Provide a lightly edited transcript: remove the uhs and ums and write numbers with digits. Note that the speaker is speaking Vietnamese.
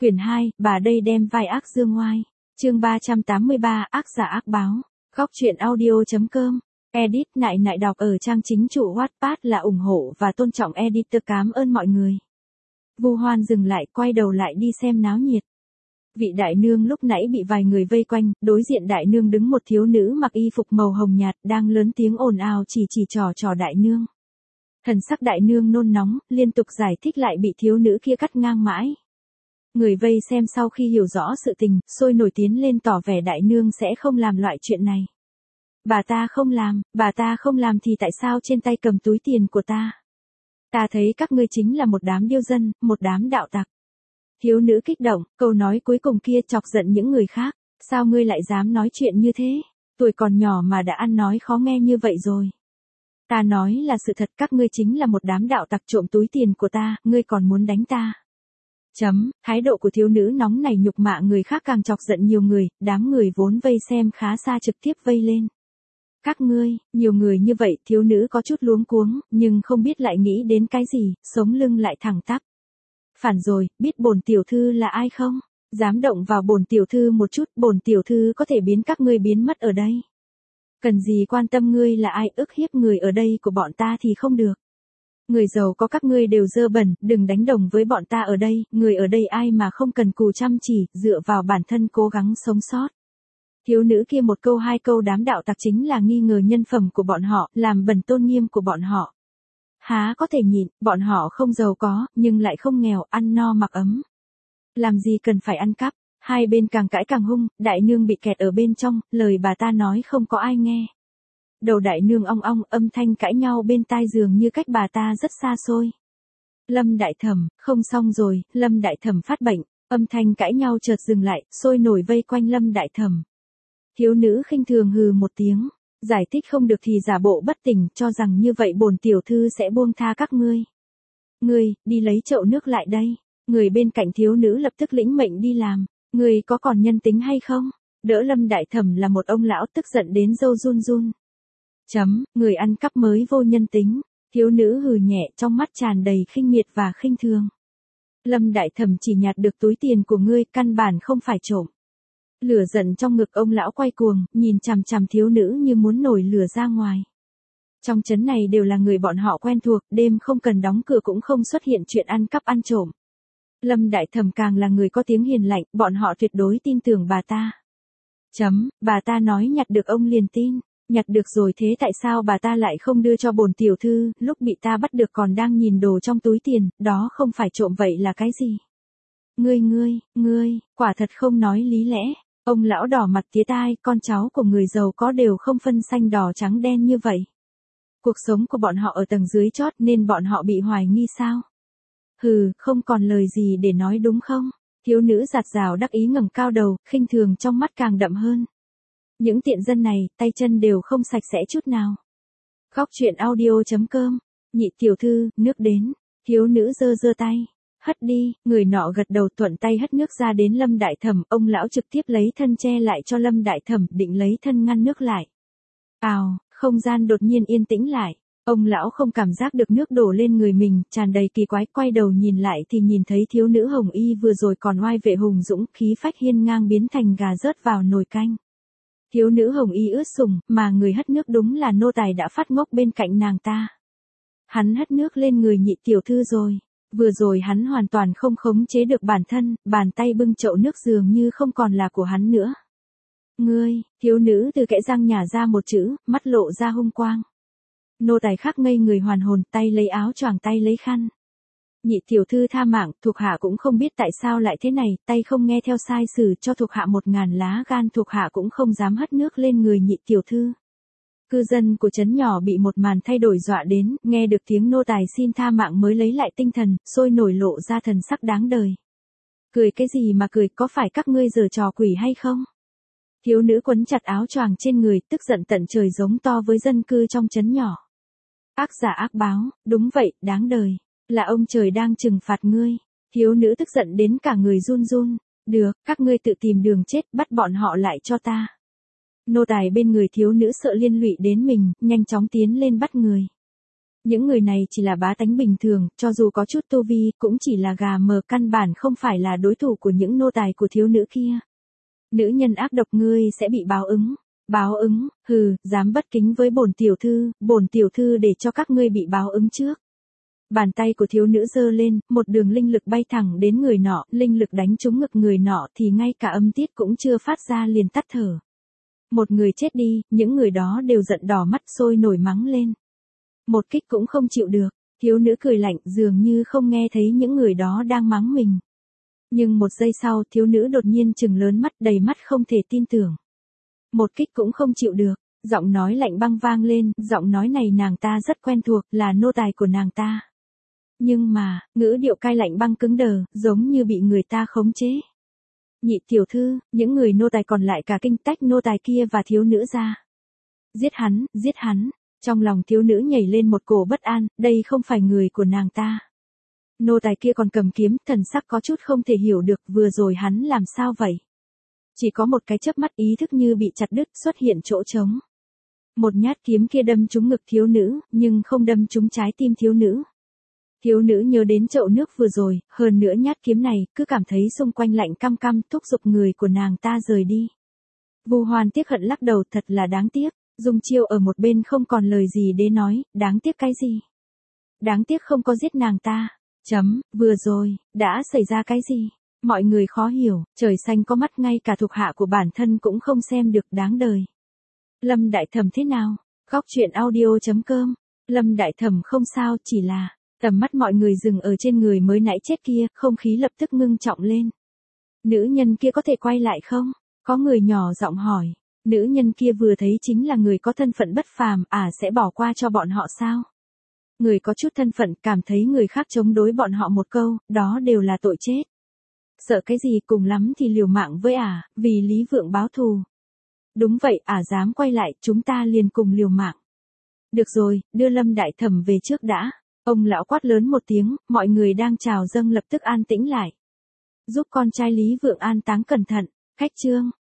Quyển 2, bà đây đem vai ác dương ngoai. Chương 383, ác giả ác báo. Góc truyện audio.com. Edit nại nại đọc ở trang chính chủ Wattpad là ủng hộ và tôn trọng editor, cảm ơn mọi người. Vu Hoan dừng lại, quay đầu lại đi xem náo nhiệt. Vị đại nương lúc nãy bị vài người vây quanh, đối diện đại nương đứng một thiếu nữ mặc y phục màu hồng nhạt, đang lớn tiếng ồn ào chỉ trò đại nương. Thần sắc đại nương nôn nóng, liên tục giải thích lại bị thiếu nữ kia cắt ngang mãi. Người vây xem sau khi hiểu rõ sự tình, sôi nổi tiến lên tỏ vẻ đại nương sẽ không làm loại chuyện này. Bà ta không làm thì tại sao trên tay cầm túi tiền của ta? Ta thấy các ngươi chính là một đám điêu dân, một đám đạo tặc. Thiếu nữ kích động, câu nói cuối cùng kia chọc giận những người khác. Sao ngươi lại dám nói chuyện như thế? Tuổi còn nhỏ mà đã ăn nói khó nghe như vậy rồi. Ta nói là sự thật, các ngươi chính là một đám đạo tặc trộm túi tiền của ta, ngươi còn muốn đánh ta. Thái độ của thiếu nữ nóng này nhục mạ người khác càng chọc giận nhiều người, đám người vốn vây xem khá xa trực tiếp vây lên. Các ngươi, nhiều người như vậy, thiếu nữ có chút luống cuống, nhưng không biết lại nghĩ đến cái gì, sống lưng lại thẳng tắp. Phản rồi, biết bổn tiểu thư là ai không? Dám động vào bổn tiểu thư một chút, bổn tiểu thư có thể biến các ngươi biến mất ở đây. Cần gì quan tâm ngươi là ai, ức hiếp người ở đây của bọn ta thì không được. Người giàu có các ngươi đều dơ bẩn, đừng đánh đồng với bọn ta ở đây, người ở đây ai mà không cần cù chăm chỉ, dựa vào bản thân cố gắng sống sót. Thiếu nữ kia một câu hai câu đám đạo tặc chính là nghi ngờ nhân phẩm của bọn họ, làm bẩn tôn nghiêm của bọn họ. Há có thể nhịn, bọn họ không giàu có, nhưng lại không nghèo, ăn no mặc ấm. Làm gì cần phải ăn cắp, hai bên càng cãi càng hung, đại nương bị kẹt ở bên trong, lời bà ta nói không có ai nghe. Đầu đại nương ong ong, âm thanh cãi nhau bên tai dường như cách bà ta rất xa xôi. Lâm đại thẩm, không xong rồi, Lâm đại thẩm phát bệnh, âm thanh cãi nhau chợt dừng lại, sôi nổi vây quanh Lâm đại thẩm. Thiếu nữ khinh thường hừ một tiếng, giải thích không được thì giả bộ bất tỉnh, cho rằng như vậy bổn tiểu thư sẽ buông tha các ngươi. Ngươi, đi lấy chậu nước lại đây. Người bên cạnh thiếu nữ lập tức lĩnh mệnh đi làm. Ngươi có còn nhân tính hay không? Đỡ Lâm đại thẩm là một ông lão tức giận đến râu run run. Người ăn cắp mới vô nhân tính. Thiếu nữ hừ nhẹ, trong mắt tràn đầy khinh miệt và khinh thường. Lâm đại thẩm chỉ nhặt được túi tiền của ngươi, căn bản không phải trộm. Lửa giận trong ngực ông lão quay cuồng, nhìn chằm chằm thiếu nữ như muốn nổi lửa ra ngoài. Trong trấn này đều là người bọn họ quen thuộc, đêm không cần đóng cửa cũng không xuất hiện chuyện ăn cắp ăn trộm. Lâm đại thẩm càng là người có tiếng hiền lành, bọn họ tuyệt đối tin tưởng bà ta. Bà ta nói nhặt được ông liền tin. Nhặt được rồi thế tại sao bà ta lại không đưa cho bổn tiểu thư, lúc bị ta bắt được còn đang nhìn đồ trong túi tiền, đó không phải trộm vậy là cái gì? Ngươi, quả thật không nói lý lẽ. Ông lão đỏ mặt tía tai, con cháu của người giàu có đều không phân xanh đỏ trắng đen như vậy. Cuộc sống của bọn họ ở tầng dưới chót nên bọn họ bị hoài nghi sao? Hừ, không còn lời gì để nói đúng không? Thiếu nữ giạt rào đắc ý ngẩng cao đầu, khinh thường trong mắt càng đậm hơn. Những tiện dân này, tay chân đều không sạch sẽ chút nào. Góc truyện audio.com. Nhị tiểu thư, nước đến. Thiếu nữ giơ tay. Hất đi, người nọ gật đầu thuận tay hất nước ra đến Lâm đại thẩm, ông lão trực tiếp lấy thân che lại cho Lâm đại thẩm, định lấy thân ngăn nước lại. Không gian đột nhiên yên tĩnh lại. Ông lão không cảm giác được nước đổ lên người mình, tràn đầy kỳ quái, quay đầu nhìn lại thì nhìn thấy thiếu nữ hồng y vừa rồi còn oai vệ hùng dũng, khí phách hiên ngang biến thành gà rớt vào nồi canh. Thiếu nữ hồng y ướt sũng, mà người hất nước đúng là nô tài đã phát ngốc bên cạnh nàng ta. Hắn hất nước lên người nhị tiểu thư rồi. Vừa rồi hắn hoàn toàn không khống chế được bản thân, bàn tay bưng chậu nước dường như không còn là của hắn nữa. Ngươi, thiếu nữ từ kẽ răng nhả ra một chữ, mắt lộ ra hung quang. Nô tài khác ngây người hoàn hồn, tay lấy áo choàng tay lấy khăn. Nhị tiểu thư tha mạng, thuộc hạ cũng không biết tại sao lại thế này, tay không nghe theo sai sử cho thuộc hạ 1000 lá gan, thuộc hạ cũng không dám hất nước lên người nhị tiểu thư. Cư dân của trấn nhỏ bị một màn thay đổi dọa đến, nghe được tiếng nô tài xin tha mạng mới lấy lại tinh thần, sôi nổi lộ ra thần sắc đáng đời. Cười cái gì mà cười, có phải các ngươi giở trò quỷ hay không? Thiếu nữ quấn chặt áo choàng trên người, tức giận tận trời giống to với dân cư trong trấn nhỏ. Ác giả ác báo, đúng vậy, đáng đời. Là ông trời đang trừng phạt ngươi. Thiếu nữ tức giận đến cả người run run. Được, các ngươi tự tìm đường chết, bắt bọn họ lại cho ta. Nô tài bên người thiếu nữ sợ liên lụy đến mình, nhanh chóng tiến lên bắt người. Những người này chỉ là bá tánh bình thường, cho dù có chút tu vi, cũng chỉ là gà mờ, căn bản không phải là đối thủ của những nô tài của thiếu nữ kia. Nữ nhân ác độc, ngươi sẽ bị báo ứng. Báo ứng, hừ, dám bất kính với bổn tiểu thư để cho các ngươi bị báo ứng trước. Bàn tay của thiếu nữ giơ lên, một đường linh lực bay thẳng đến người nọ, linh lực đánh trúng ngực người nọ thì ngay cả âm tiết cũng chưa phát ra liền tắt thở. Một người chết đi, những người đó đều giận đỏ mắt sôi nổi mắng lên. Một kích cũng không chịu được, thiếu nữ cười lạnh dường như không nghe thấy những người đó đang mắng mình. Nhưng một giây sau thiếu nữ đột nhiên trừng lớn mắt đầy mắt không thể tin tưởng. Một kích cũng không chịu được, giọng nói lạnh băng vang lên, giọng nói này nàng ta rất quen thuộc, là nô tài của nàng ta. Nhưng mà, ngữ điệu cay lạnh băng cứng đờ, giống như bị người ta khống chế. Nhị tiểu thư, những người nô tài còn lại cả kinh tách nô tài kia và thiếu nữ ra. Giết hắn, giết hắn. Trong lòng thiếu nữ nhảy lên một cổ bất an, đây không phải người của nàng ta. Nô tài kia còn cầm kiếm, thần sắc có chút không thể hiểu được vừa rồi hắn làm sao vậy. Chỉ có một cái chớp mắt ý thức như bị chặt đứt xuất hiện chỗ trống. Một nhát kiếm kia đâm trúng ngực thiếu nữ, nhưng không đâm trúng trái tim thiếu nữ. Thiếu nữ nhớ đến chậu nước vừa rồi, hơn nữa nhát kiếm này, cứ cảm thấy xung quanh lạnh căm căm thúc giục người của nàng ta rời đi. Vu Hoan tiếc hận lắc đầu, thật là đáng tiếc. Dung Chiêu ở một bên không còn lời gì để nói, đáng tiếc cái gì? Đáng tiếc không có giết nàng ta. Vừa rồi, đã xảy ra cái gì? Mọi người khó hiểu, trời xanh có mắt ngay cả thuộc hạ của bản thân cũng không xem được, đáng đời. Lâm Đại Thẩm thế nào? Góc truyện audio.com. Lâm Đại Thẩm không sao, chỉ là tầm mắt mọi người dừng ở trên người mới nãy chết kia, không khí lập tức ngưng trọng lên. Nữ nhân kia có thể quay lại không? Có người nhỏ giọng hỏi. Nữ nhân kia vừa thấy chính là người có thân phận bất phàm, sẽ bỏ qua cho bọn họ sao? Người có chút thân phận cảm thấy người khác chống đối bọn họ một câu, đó đều là tội chết. Sợ cái gì, cùng lắm thì liều mạng với vì Lý Vượng báo thù. Đúng vậy, dám quay lại, chúng ta liền cùng liều mạng. Được rồi, đưa Lâm Đại Thẩm về trước đã. Ông lão quát lớn một tiếng, mọi người đang chào dâng lập tức an tĩnh lại. Giúp con trai Lý Vượng an táng cẩn thận. Khách chương.